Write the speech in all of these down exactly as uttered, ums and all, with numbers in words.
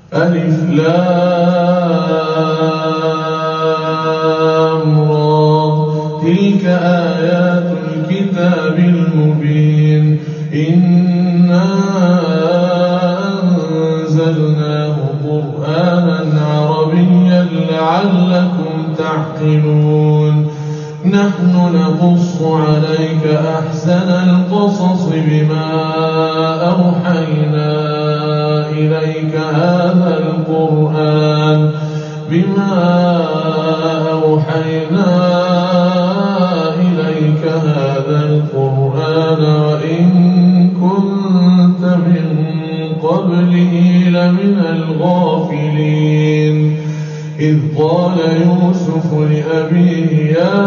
ألف لام را تلك آيات الكتاب المبين إنا أنزلناه قرآنا عربيا لعلكم تعقلون نحن نقص عليك أحسن القصص بما أوحينا إليك هذا القرآن بما أوحينا إليك هذا القرآن وإن كنت من قبله لمن الغافلين إذ قال يوسف لأبيه يا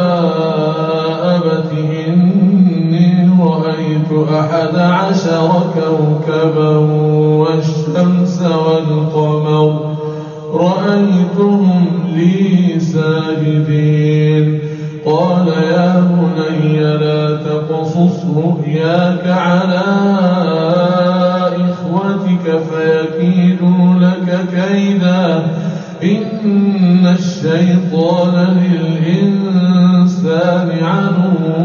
أبت إني رأيت أحد عشر كوكبا والشمس والقمر رأيتهم لي ساجدين قال يا بني لا تقصص رؤياك على إخوتك فيكيدوا لك كيدا إن الشيطان للإنسان عدو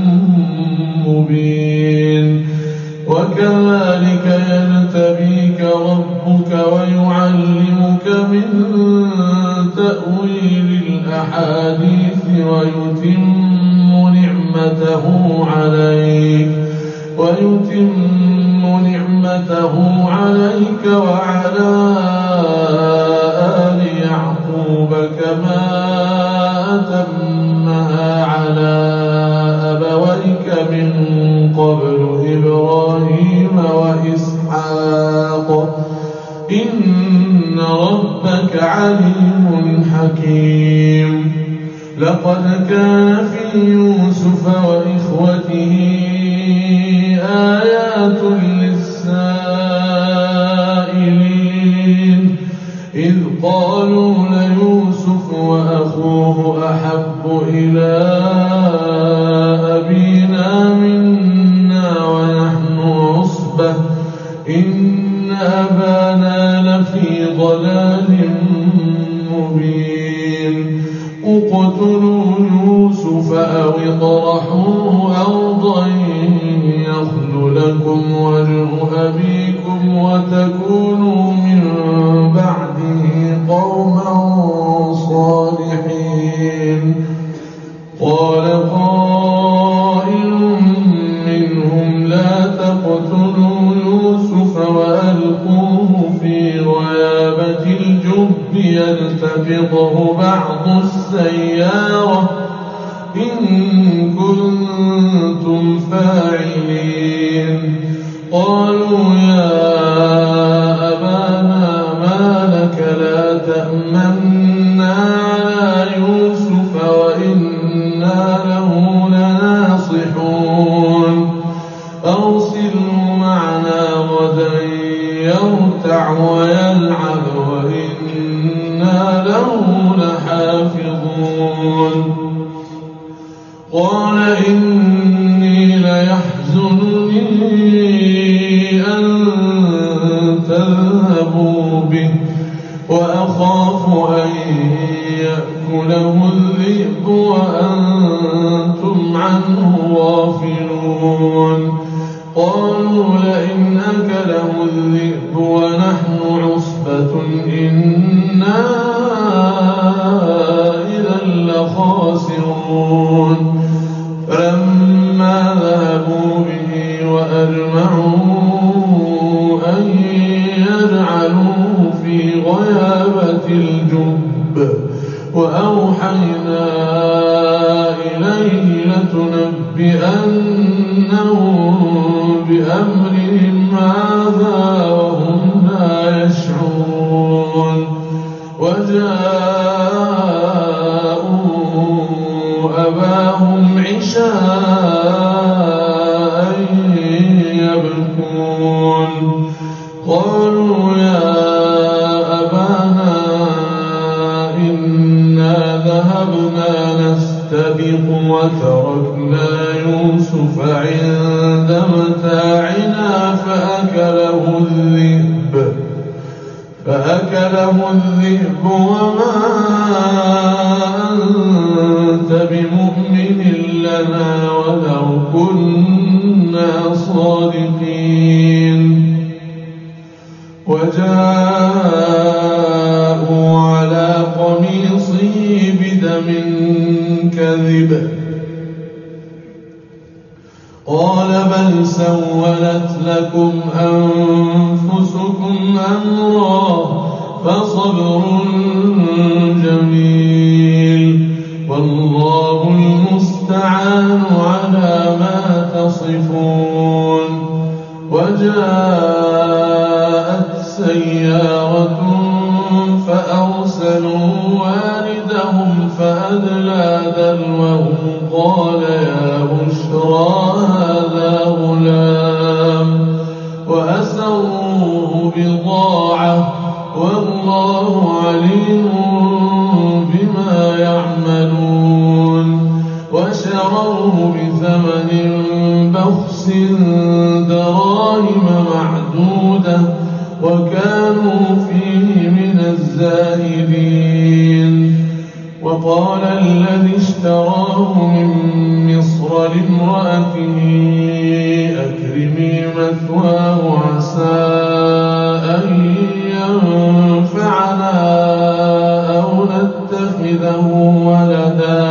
مبين وكذلك يجتبيك ربك ويعلمك من تأويل الأحاديث ويتم نعمته عليك ويتم نعمته عليك وعلى آل يعقوب كما أتمها على أبويك من قبل إبراهيم وإسحاق إن ربك عليم حكيم لقد كان في يوسف وإخوته آيات للسائلين إذ قالوا ليوسف وأخوه أحب إلى أبينا منا ونحن عصبة إن أبانا لفي ضلال مبين اقتلوا يوسف أو اطرحوه أرضا يخل لكم وجه أبيكم وتكونوا من بعده قوما صالحين قال قائل منهم لا تقتلوا يوسف وألقوه في غيابة الجب يلتقطه بعض السيارة إن كنتم فاعلين قالوا يا أبانا ما لك لا تأمنا على يوسف وإنا له لناصحون أرسله معنا غدا يرتع ويلعب وإنا له لحافظون قال إني ليحزنني أن تذهبوا به وأخاف أن يأكله الذئب وأنتم عنه غافلون قالوا لئن أكله الذئب ونحن عصبة إنا إذا لخاسرون فلما ذهبوا به وأجمعوا أن يجعلوه في غيابة الجب وأوحينا إليه لتنبئنهم بأمرهم هذا وهم لا يشعرون وجاءوا أباهم عشاء يبكون قالوا يا أبانا إنا ذهبنا نستبق وتركنا يوسف عند متاعنا فأكله الذئب فأكله الذئب وما أنت بمؤمن لنا ولو كنا صادقين. وجاءوا على قميصه بدم كذب قال بل سولت لكم أنفسكم أمرا فصبر جميل والله المستعان على ما تصفون. وجاءت سيارة فأرسلوا واردهم فأدلى دلوه قال يا بشرى هذا غلام وأسروه بضاعة والله عليم بما يعملون. وشروه بثمن بخس دراهم معدودة وكانوا فيه من الزاهدين. وقال الذي اشتراه من مصر لامرأته أكرمي مثواه عسى أن ينفعنا أو نتخذه ولدا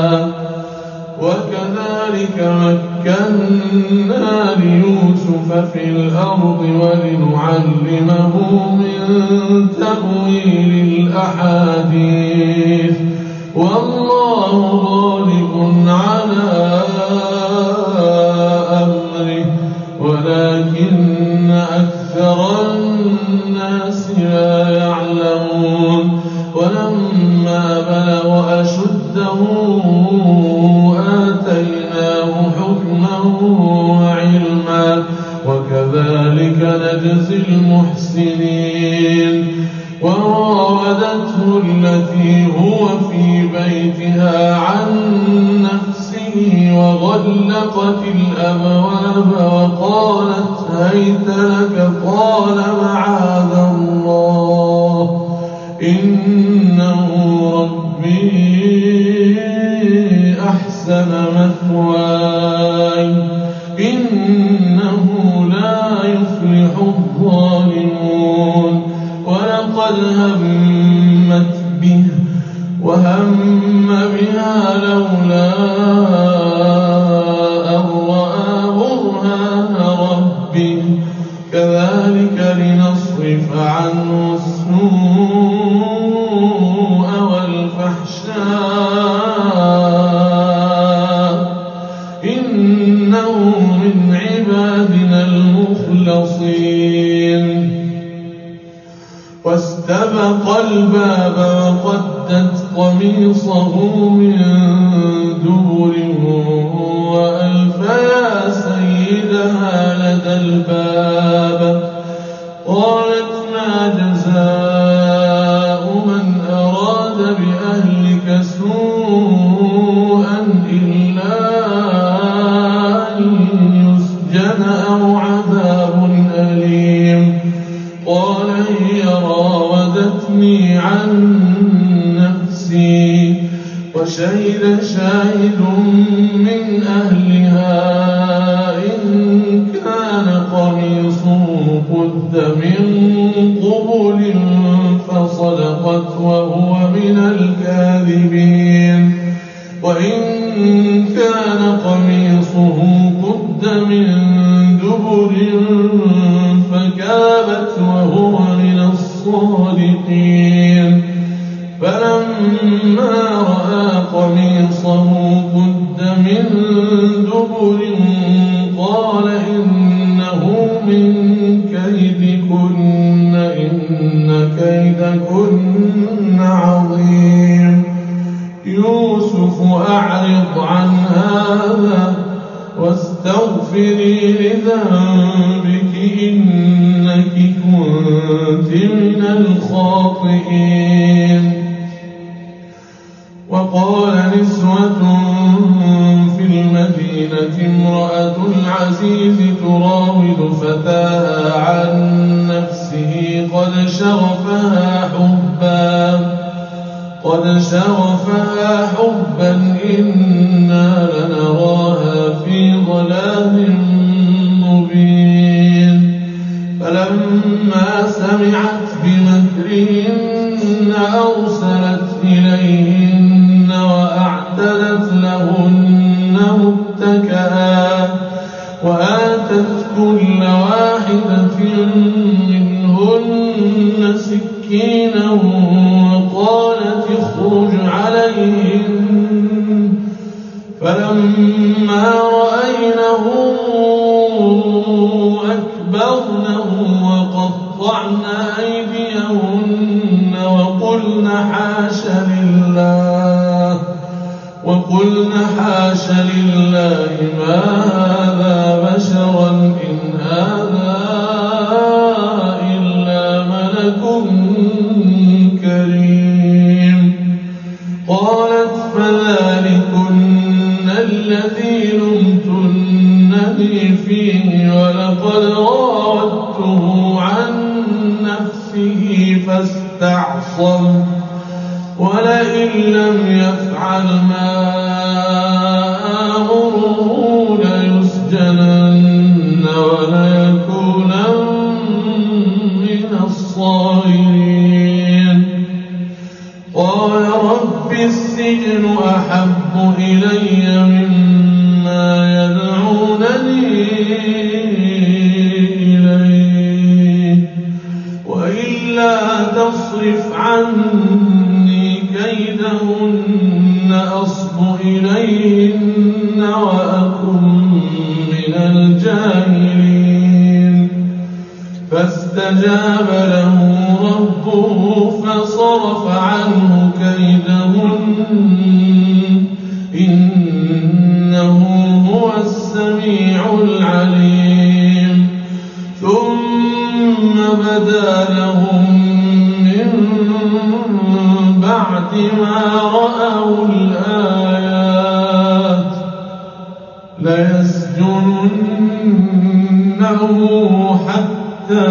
وكذلك مكنا ليوسف في الأرض ولنعلمه من تأويل الأحاديث والله غالب على أمره ولكن أكثر الناس لا يعلمون. ولما بلغ أشده آتيناه حكما وعلما وكذلك نجزي المحسنين. وراودته التي هو في بيتها عن نفسه وغلقت الأبواب وقالت هيت لك قال معاذ الله إنه ربي أحسن مثواي إنه لا يفلح الظالمون. ولقد همت به وهم بها لولا أن رأى برهان ربه كذلك لنصرف عنه السوء والفحشاء إنه من عبادنا المخلصين. واستبق الباب وقدت قميصه من دبر وألف يا سيدها لدى الباب قالت ما جزاء من أراد بأهلك سوءا إلا أن يسجن أو عذاب أليم قال هي راودتني عن نفسي وشهد شاهد من أهلها إن كان قميصه قد من قبل فصدقت وهو من الكاذبين وإن كان قميصه قد من دبر فكذبت وهو من الصادقين. فلما رأى قميصه قد من دبر قال إنه من كيدكن إن كيدكن عظيم. يوسف أعرض عن هذا واستغفري لذنبك إنك كنت من الخاطئين. وقال نسوة في المدينة امرأة العزيز تراود فتاها عن نفسه قد شغفت شغفها حبا قد شغفها حبا إنا لنراها في ضلال مبين فلما سمعت بمكرهن أرسلت إليهن وأعتدت لهن متكئا وآتت كل واحدة منهن سكينا وقالت اخرج عليهن فلما رأينه أكبرنه وقطعن أيديهن وقلن حاش لله وقلن حاش لله ما هذا بشرا إن هذا إلا ملك كريم قالت فذلكن الذي لمتنني فيه ولقد راودته عن نفسه فاستعصم ولئن لم يفعل ما آمره ليسجنن وليكونا من الصاغرين قال رب السجن أحب إلي مما يدعونني إليه وإلا تصرف عني كيدهن أصب إليهن وأكن من الجاهلين فاستجاب له ربه فصرف عنه كيدهن إنه هو السميع العليم ثم بدا لهم من بعد ما رأوا الآيات ليسجننه حتى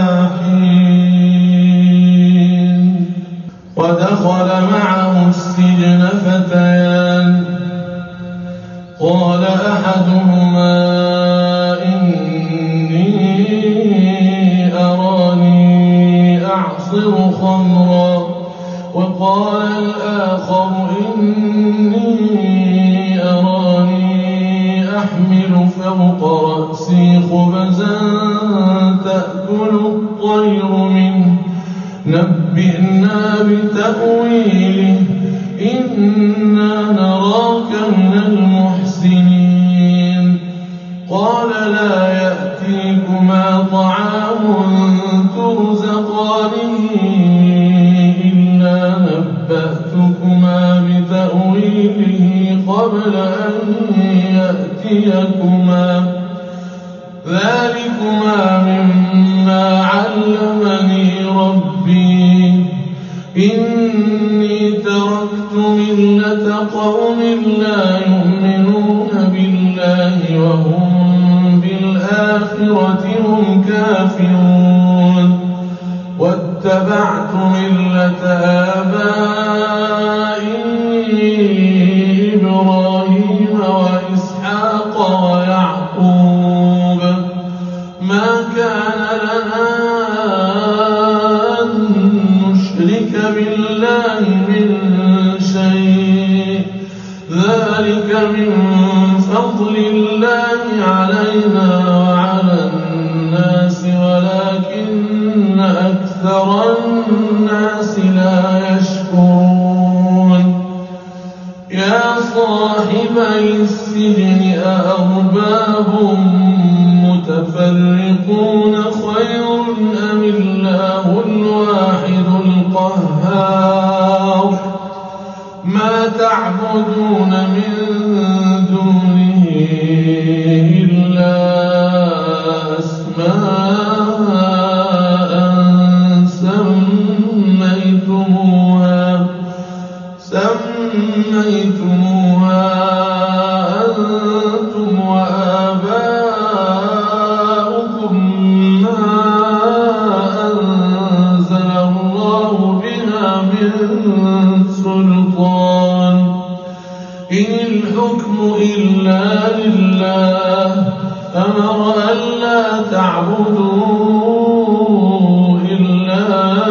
حين ودخل معه السجن فتيان قال أحدهما إني أراني أعصر خمرا وقال الآخر إني أراني أحمل فوق رأسي خبزا تأكل الطير منه نبئنا بتأويله إنا نراك من المحسنين قال لا يأتيكما طعام ترزقانه إلا نبأتكما بتأويله قبل أن يأتيكما ذلكما مما علمني ربي إني تركت ملة قوم لا يؤمنون بالله وهم بالآخرة هم كافرون واتبعت ملة آبائي إبراهيم وإسحاق ويعقوب ما كان لنا أن نشرك بالله من شيء ذلك من فضل الله علينا وعلى الناس ولكن أكثر الناس لا يشكرون يا صاحبي السجن أأرباب متفرقون خير أم الله الواحد القهار ما تعبدون من دونه إلا أسماء سميتموها سميتموها أنتم وآباؤكم ما أنزل الله من سلطان إن الحكم إلا لله أمر ألا تعبدوا إلا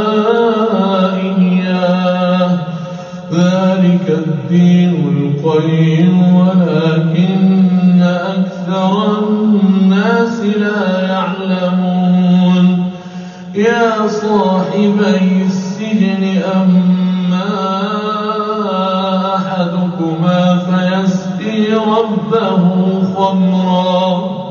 إياه ذلك الدين القيم ولكن أكثر الناس لا يعلمون يا صاحبي السجن أما أحدكما فيسقي ربه خمرا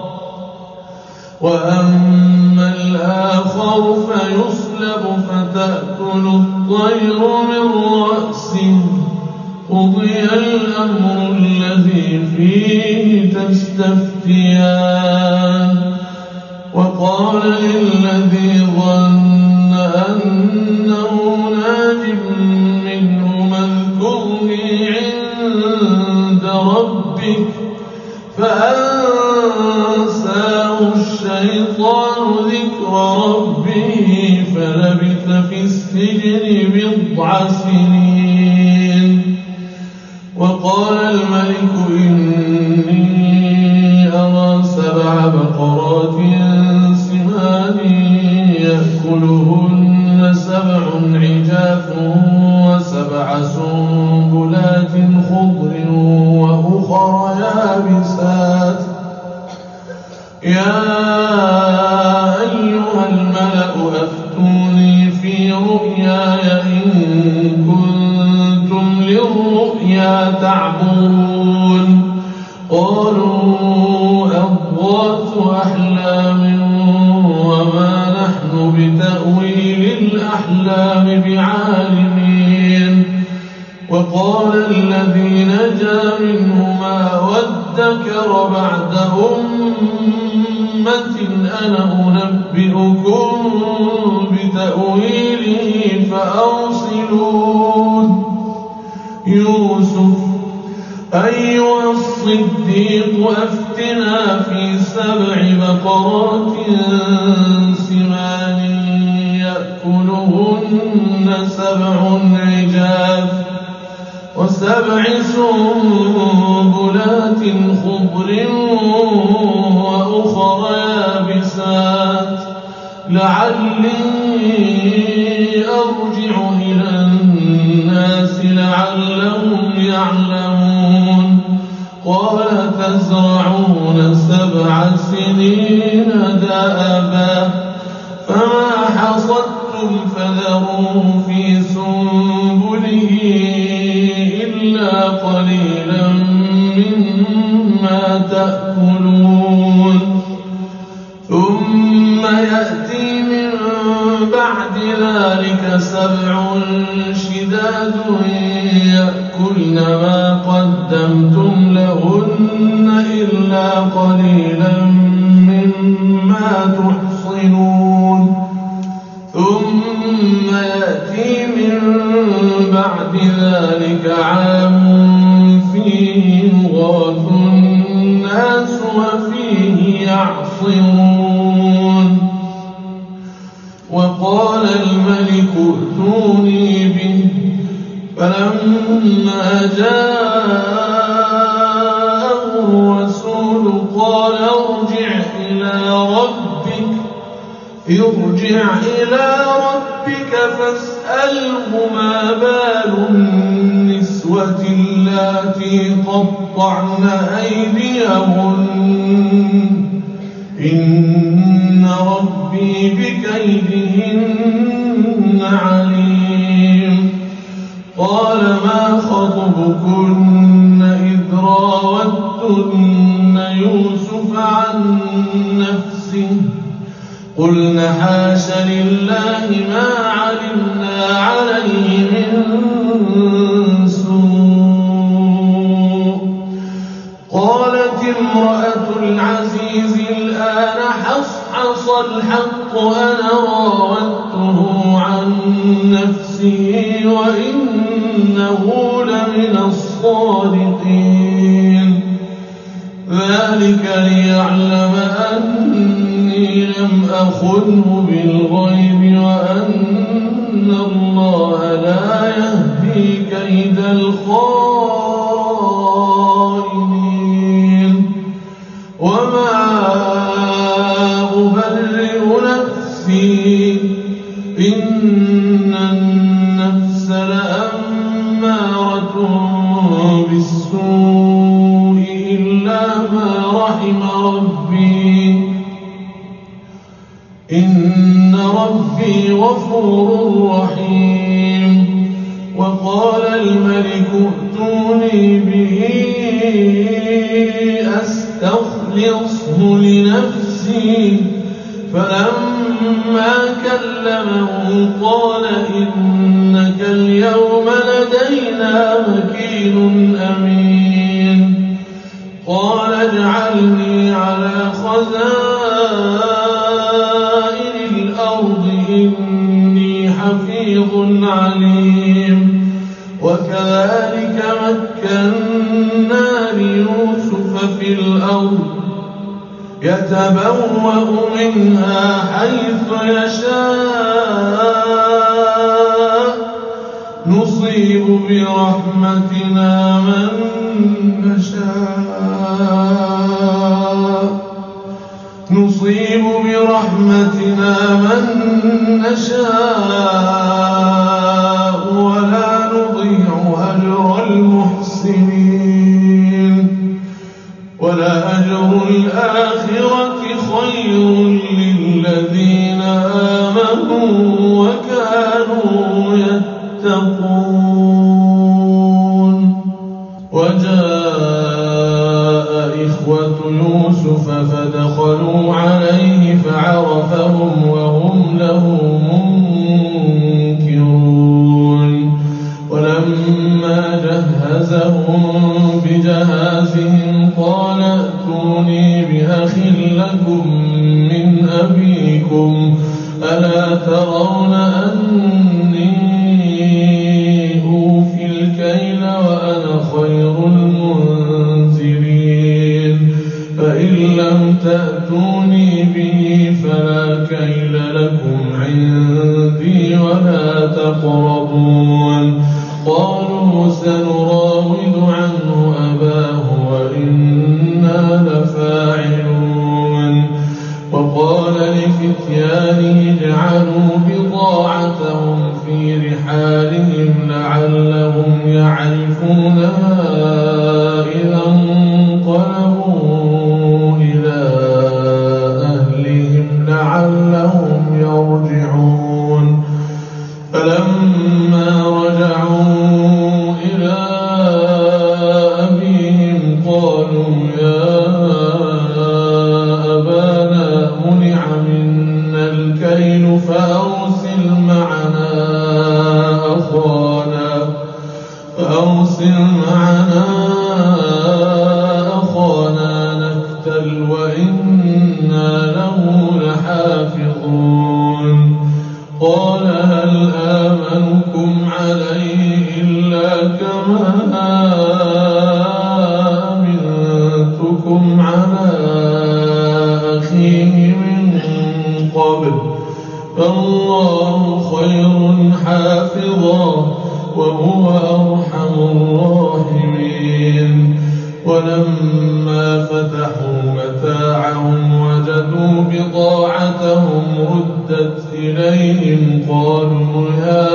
وأما الآخر فيصلب فتأكل الطير من رأسه قضي الأمر الذي فيه تستفتيان وقال للذي ظن أنه ناج منه اذكرني عند ربك فأنساه الشيطان ذكر ربه فلبث في السجن بضع سنين وقال الملك إني أرى سبع بقرات سمان يأكلهن سبع عجاف وسبع سنبلات خضر وأخر يابسات يا أيها الملأ أفتوني في رؤياي إن كنتم للرؤيا تعبرون قالوا أضغاث أحلام وما نحن بتأويل الأحلام بعالمين وقال الذي نجا منهما وادكر بعد أمة أنا أنبئكم بتأويله فأرسلون يوسف أيها الصديق أفتنا في سبع بقرات سمان يأكلهن سبع عجاف وسبع سنبلات خضر وأخر يابسات لعلي أرجع إلى الناس لعلهم يعلمون قال تزرعون سبع سنين دأبا فما حصدتم فذروه في سنبله إلا قليلا مما تأكلون ثم يأتي من بعد ذلك سبع شداد يأكلن ما قدمتم لهن إلا قليلا مما تحصنون ثم يأتي من بعد ذلك عام فيه يغاث الناس وفيه يعصرون وقال الملك ائتوني به فلما جاءه الرسول قال ارجع إلى ربك ارجع إلى ربك فاسأله ما بال النسوة اللاتي قطعن أيديهن إن ربي بكيدهن عليم قال ما خطبكن إذ راوتن يوسف عن نفسه قلنا حاش لله ما علمنا عليه من سوء قالت امرأة العزيز الآن حصحص الحق أنا راودته عن نفسه وإنه لمن الصادقين ذلك ليعلم أني لم أخنه بالغيب وأن الله لا يهدي كيد الخائنين وما أبرئ نفسي إن النفس لأمارة بالسوء إلا ما رحم ربي إن ربي غفور رحيم. وقال الملك ائتوني به أستخلصه لنفسي فلما كلمه قال إنك اليوم لدينا مكين أمين. قال اجعلني على خزائن الأرض إني حفيظ عليم. وكذلك مكنا ليوسف في الأرض يتبوأ منها حيث يشاء نصيب برحمتنا من نشاء نصيب برحمتنا من نشاء ولا نضيع أجر المحسنين ولا أجر الآخرة خير للذين آمنوا وكانوا يتقون. وجاء إخوة يوسف فدخلوا عليه فعرفهم وهم له منكرون. ولما جهزهم بجهازهم قال ائتوني بأخ لكم من أبيكم ألا ترون أني أوفي الكيل وأنا خير المنزلين فإن لم تأتوني به فلا كيل لكم عندي ولا تقربون. قالوا سنراود عنه أباه وإنا لفاعلون. وقال لفتيانه اجعلوا بضاعتهم في رحالهم لعلهم يعرفونها إذا انقلبوا إلى أهلهم لعلهم يرجعون. فلما رجعوا إلى أبيهم قالوا يا أبانا منع منا الكيل فأرسل معنا أخانا فأرسل معنا أخانا نكتل وإنا له لحافظون. قال هل آمنكم عليه إلا كما أمنتكم على أخيه من قبل فالله خير حافظا وهو أرحم الراحمين. ولما فتحوا متاعهم وجدوا بضاعتهم ردت إليهم قالوا يا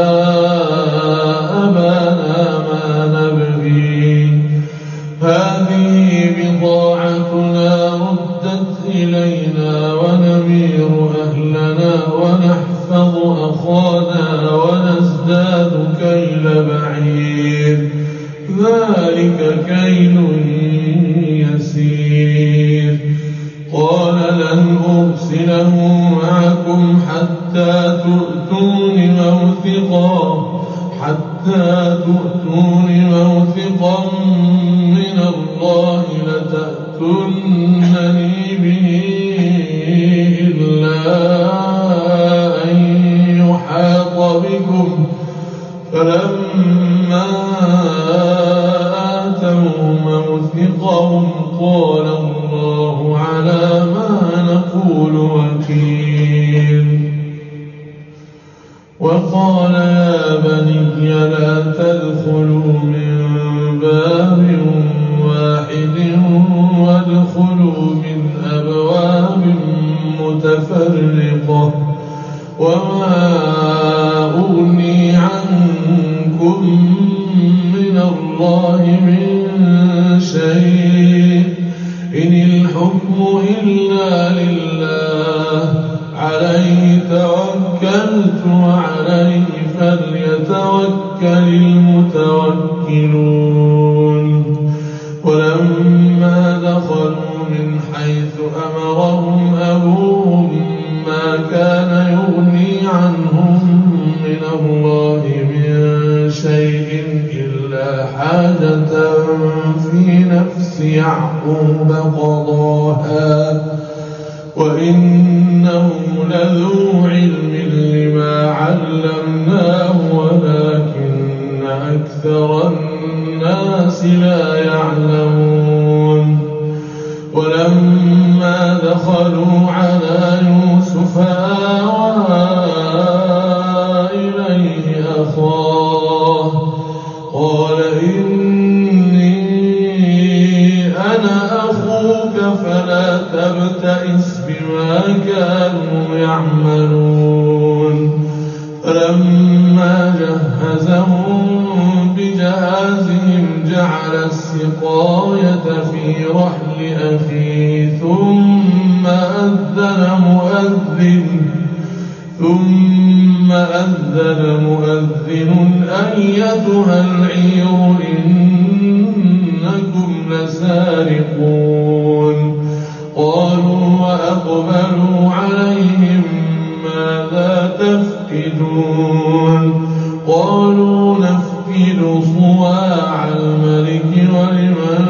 أبانا ما نبغي هذه بضاعتنا ردت إلينا ونمير أهلنا ونحفظ أخانا ونزداد كيل بعير ذلك كيل يسير. قال لن أرسله معكم حتى تؤتون موثقا حتى تؤتون موثقا من الله لتأتونني به إلا أن يحاط بكم. فلما آتوا موثقهم قال الله على ما نقول وكيل. وقال وقال يا بني لا تدخلوا من باب واحد وادخلوا من أبواب متفرقة وما أغني عنكم من الله من شيء إن الحكم إلا لله عليه توكلت وعليه فليتوكل المتوكلون ولما دخلوا من حيث أمرهم أبوهم ما كان يغني عنهم من الله من شيء إلا حاجة في نفس يعقوب قضاها وإنه لذو علم لما علمناه ولكن أكثر الناس لا يعلمون ولما دخلوا على يوسف آوى إليه أخاه قال إني أنا أخوك فلا تبتئس بما كانوا يعملون فلما جهزهم بجهازهم جعل السقاية في رحل أخيه ثم أذن مؤذن ثم أذن مؤذن أيتها العير إنكم لسارقون قالوا وأقبلوا عليهم ماذا تفقدون قالوا نفقد صواع الملك ولمن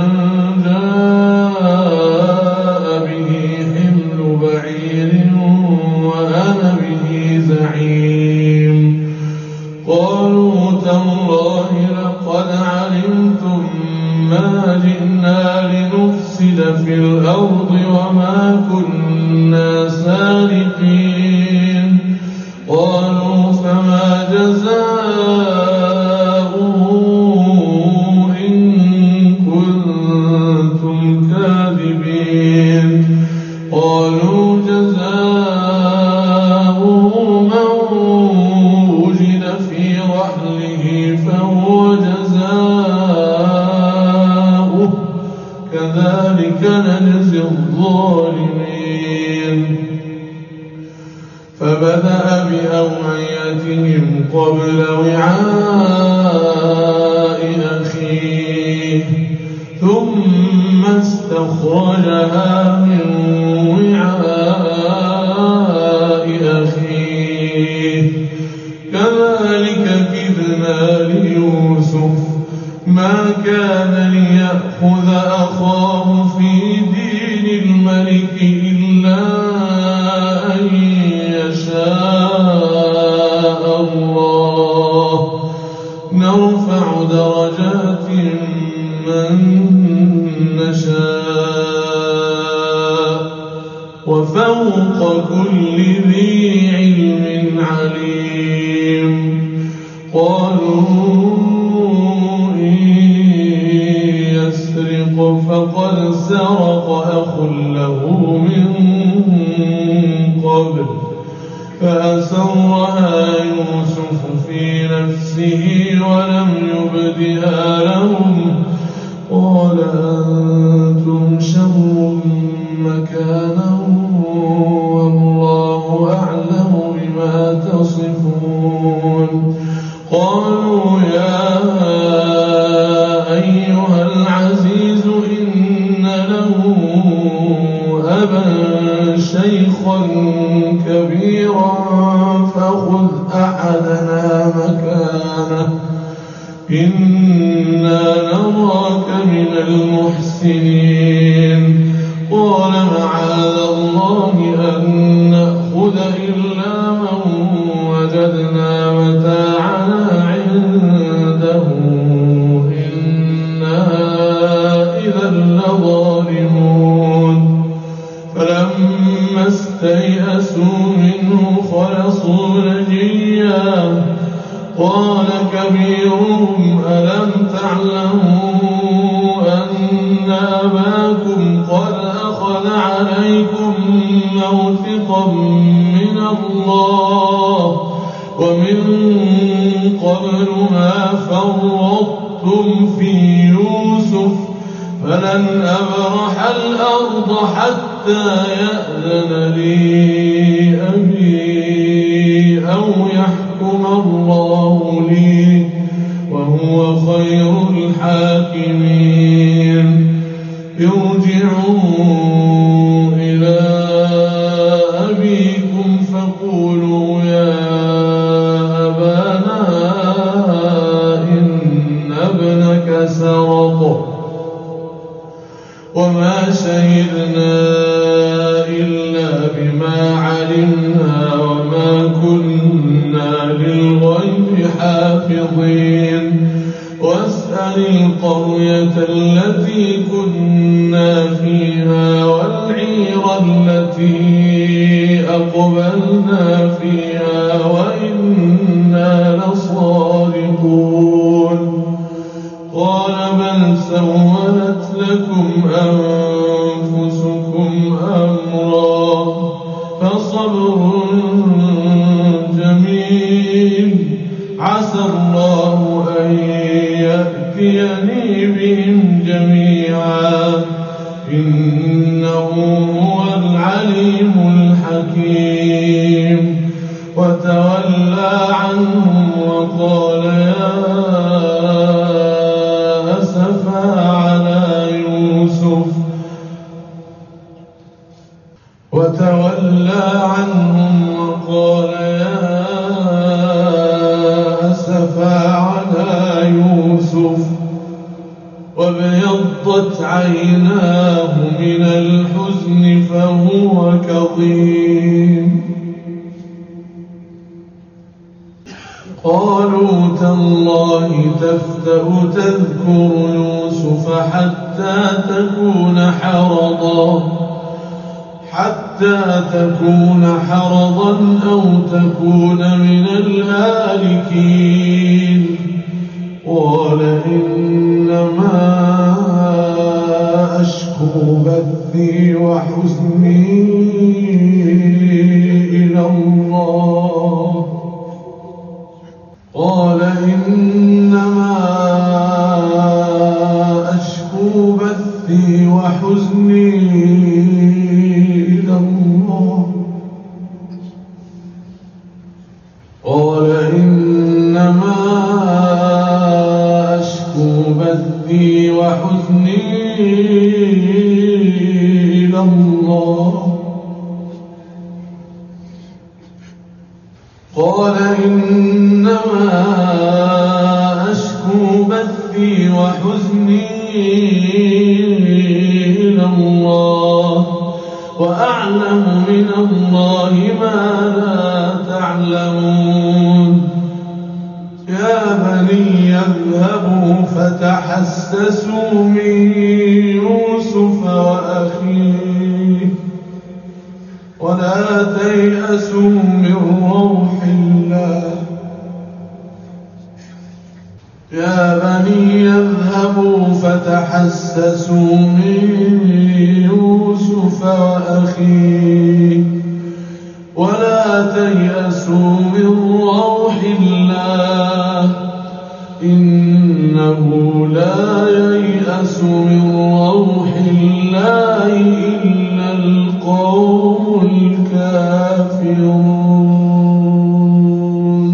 جاء به حمل بعير وأنا به زعيم قالوا تالله لقد علمتم ما جئنا لنفسد في الأرض وما كنا سارقين قالوا فما جزاؤه إن كنتم كاذبين قالوا جزاؤه من وجد في رحله فهو جزاؤه كذلك نجزي الظالمين فبدأ بأوعيتهم قبل وعاء أخيه ثم استخرجها من وعاء أخيه كذلك كدنا ليوسف ما كان ليأخذ أخاه في دين الملك إلا أن يشاء الله نرفع درجات من نشاء وفوق كل ذي علم عليم قالوا إن يسرق فقد سرق أخ له من قبل فأسرها يوسف في نفسه ولم يبدها لهم قال أنتم شر مكانا والله أعلم بما تصفون قالوا يا أيها العزيز إن له أبا شيخا كبيرا فخذ أحدنا مكانه إنا نراك من المحسنين قال معاذ الله أن نأخذ إلا من وجدنا متاعنا عنده إنا إذا لظالمون فلما استيئسوا منه خلصوا نجيا قال كبيرهم ألم تعلموا أن أباكم قد أخذ عليكم موثقا من الله ومن قبل ما فرطتم في يوسف فلن أبرح الأرض حتى يأذن لي أبي أو يحكم الله لي وهو خير الحاكمين ارجعوا إلى أبيكم فقولوا يا أبانا إن ابنك سرق وما شهدنا إلا بما علمنا وما كنا للغيب حافظين واسأل القرية التي كنا فيها والعير التي أقبلنا فيها وإنا لصادقون قال بل سولت لكم أنفسكم أمرا فصبر جميل عسى الله أن يأتيني بهم جميعا إنه هو العليم الحكيم وتولى عنهم وقال يا أسفا على يوسف وتولى عنهم وقال يا أسفا على يوسف وابيضت عيناه من الحزن فهو كظيم قالوا تالله تفتأ تذكر يوسف حتى تكون حرضا حتى تكون حرضا أو تكون من الهالكين قال إنما أشكو بثي وحزني إلى الله قال إنما أشكو بثي وحزني إلى الله قال إنما أشكو بثي وحزني إلى الله قال إنما أشكو بثي وحزني إلى الله وأعلم من الله ما لا تعلمون يا بني اذهبوا فتحسسوا من يوسف وأخيه ولا تيأسوا من روح الله يا بني اذهبوا فتحسسوا من يوسف وأخيه ولا تيأسوا من روح الله إنه لا ييأس من روح الله إلا القوم الكافرون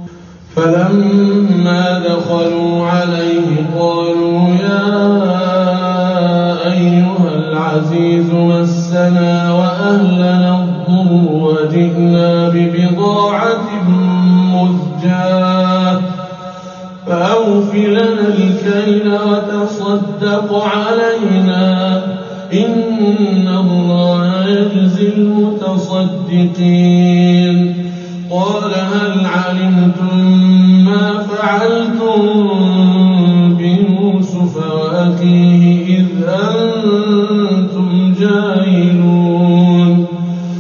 فلما دخلوا عليه قالوا يا أيها العزيز مسنا وأهلنا الضر وجئنا ببضاعة مزجاة فأوف لنا الكيل وتصدق علينا إن الله يجزي المتصدقين قال هل علمتم ما فعلتم بيوسف وأخيه إذ أنتم جاهلون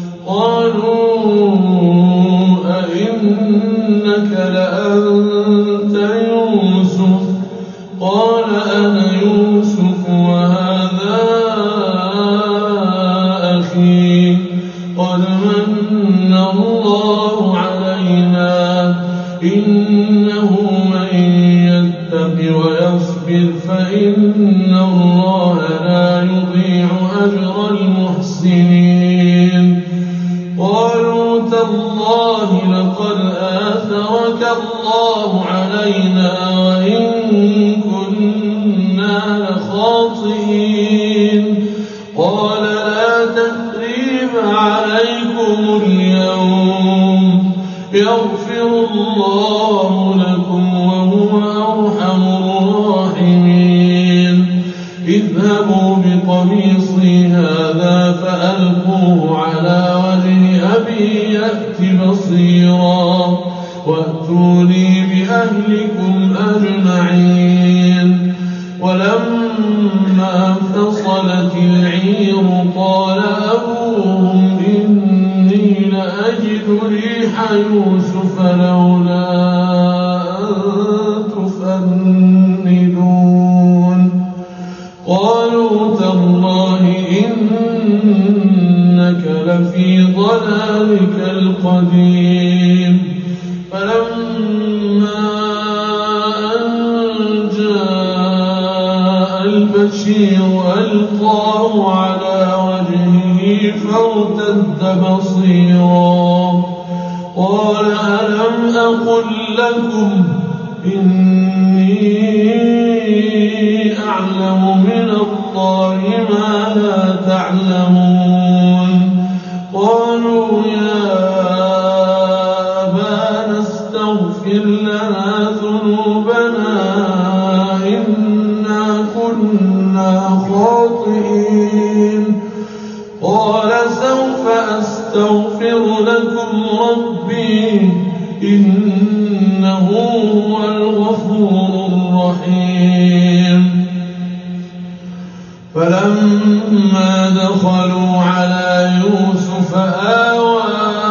قالوا أئنك لأنت إنه من يتق ويصبر فإن الله لا يضيع أجر المحسنين قالوا تالله لقد آثرك الله علينا وإن كنا لخاطئين قال لا تثريب عليكم اليوم يغفر الله لكم وهو أرحم الراحمين اذهبوا بقميصي هذا فألقوه على وجه أبي يأت بصيرا وأتوني بأهلكم أجمعين ولما فصلت العير قال أبوهم إني لأجد ريح يوسف لولا أن تفندون قالوا تالله إنك لفي ضلالك القديم فلما أن جاء البشير ألقاه على وجهه فارتد بصيرا قال ألم أقل لكم إني أعلم من الله ما لا تعلمون قالوا يا أبانا استغفر لنا ذنوبنا إنا كنا خاطئين قال سوف أستغفر لكم ربي إنه هو الغفور الرحيم فلما دخلوا على يوسف آوى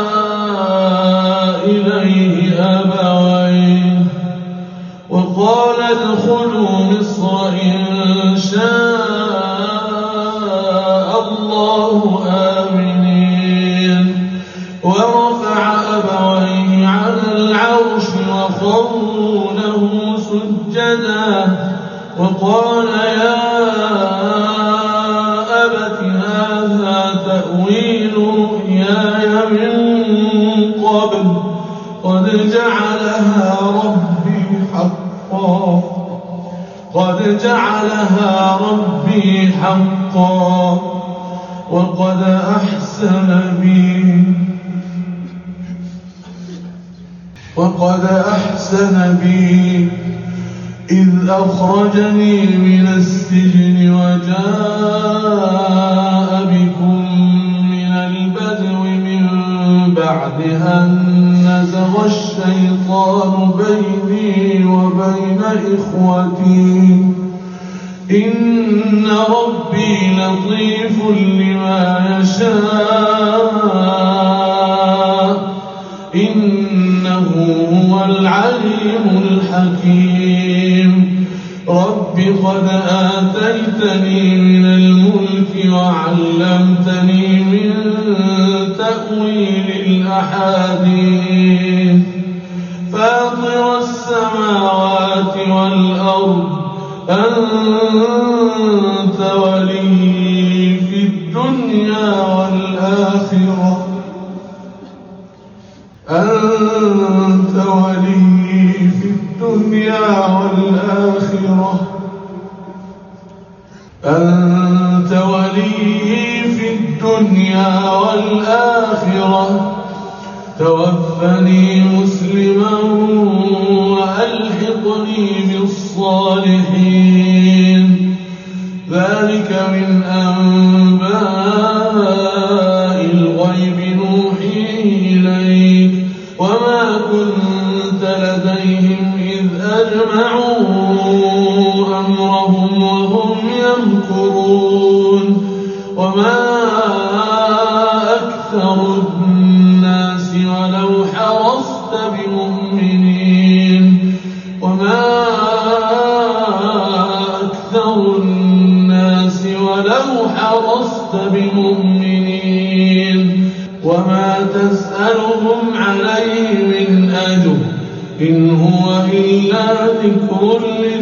إليه أبويه وقال ادخلوا مصر إن شاء الله آمنين ورفع أبويه على العرش وخروا له سجدا وقال يا أبت هذا تأويل رؤياي من قبل قد جعلها ربي حقا قد جعلها ربي حقا وقد أحسن بي وقد أحسن بي إذ أخرجني من السجن وجاء بكم من البدو من بعد أن نزغ الشيطان بيني وبين إخوتي إن ربي لطيف لما يشاء إنه هو العليم الحكيم رب قد آتيتني من الملك وعلمتني من تأويل الأحاديث فاطر السماوات والأرض أنت ولي في الدنيا والآخرة أنت ولي في الدنيا والآخرة أنت ولي في الدنيا والآخرة توفني مسلما وألحقني بالصالحين ذلك من أنباء الغيب نوحيه إليك وما كنت لديهم إذ أجمعوا أمرهم وهم يمكرون وما أكثر الناس ولو حرصت بمؤمنين وما أكثر الناس ولو حرصت بمؤمنين وما تسألهم عليه من أجر إن هو إلا ذكر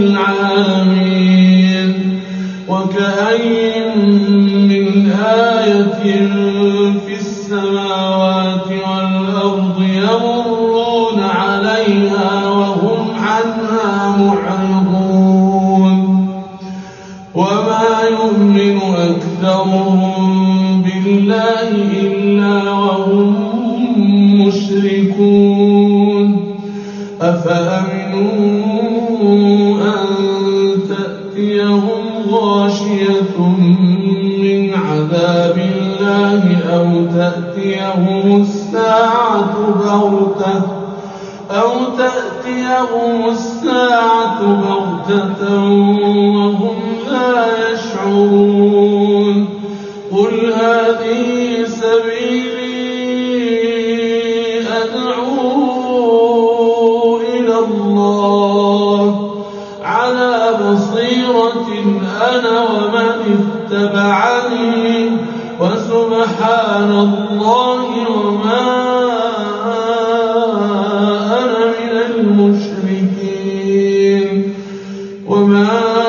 للعالمين وكأين من آية في السماوات والأرض يمرون عليها وهم عنها معرضون وما يؤمن أكثرهم بالله إلا وهم مشركون أفأمنوا أن تأتيهم غاشية من عذاب الله أو تأتيهم الساعة بغتة أو تأتيهم الساعة بغتة وهم لا يشعرون قل هذه سبيلي أدعو إلى الله على بصيرة أنا ومن اتبعني وسبحان الله وما أنا من المشركين وما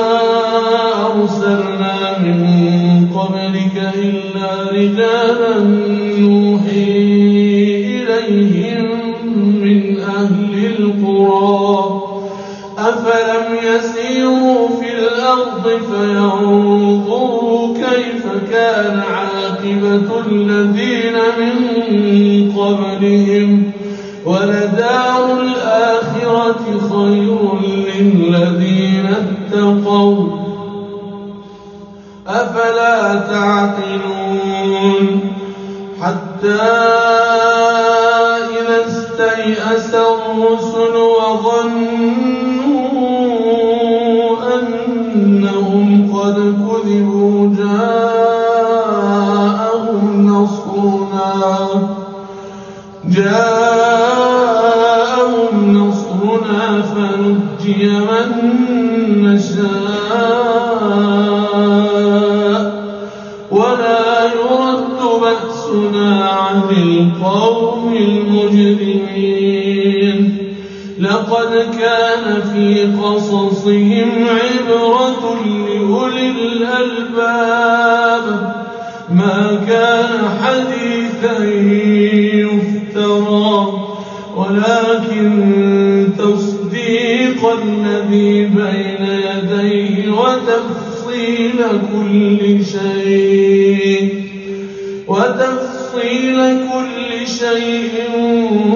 أرسلنا من قبلك إلا رجالا نوحي إليهم من أهل القرى أفلم يسيروا في الأرض فينظروا كيف كان عاقبة الذين من قبلهم ولدار الآخرة خير للذين اتقوا أفلا تعقلون حتى إذا استيأس الرسل وظنوا أنهم قد كذبوا جاءهم نصرنا جاءهم نصرنا فنجي من نشاء ولا يرد بأسنا عن القوم المجرمين لقد كان في قصصهم عبرة لأولي الألباب ما كان حديثا يفترى ولكن تصديق الذي بين يديه وتفصيل كل شيء وتفصيل كل شيء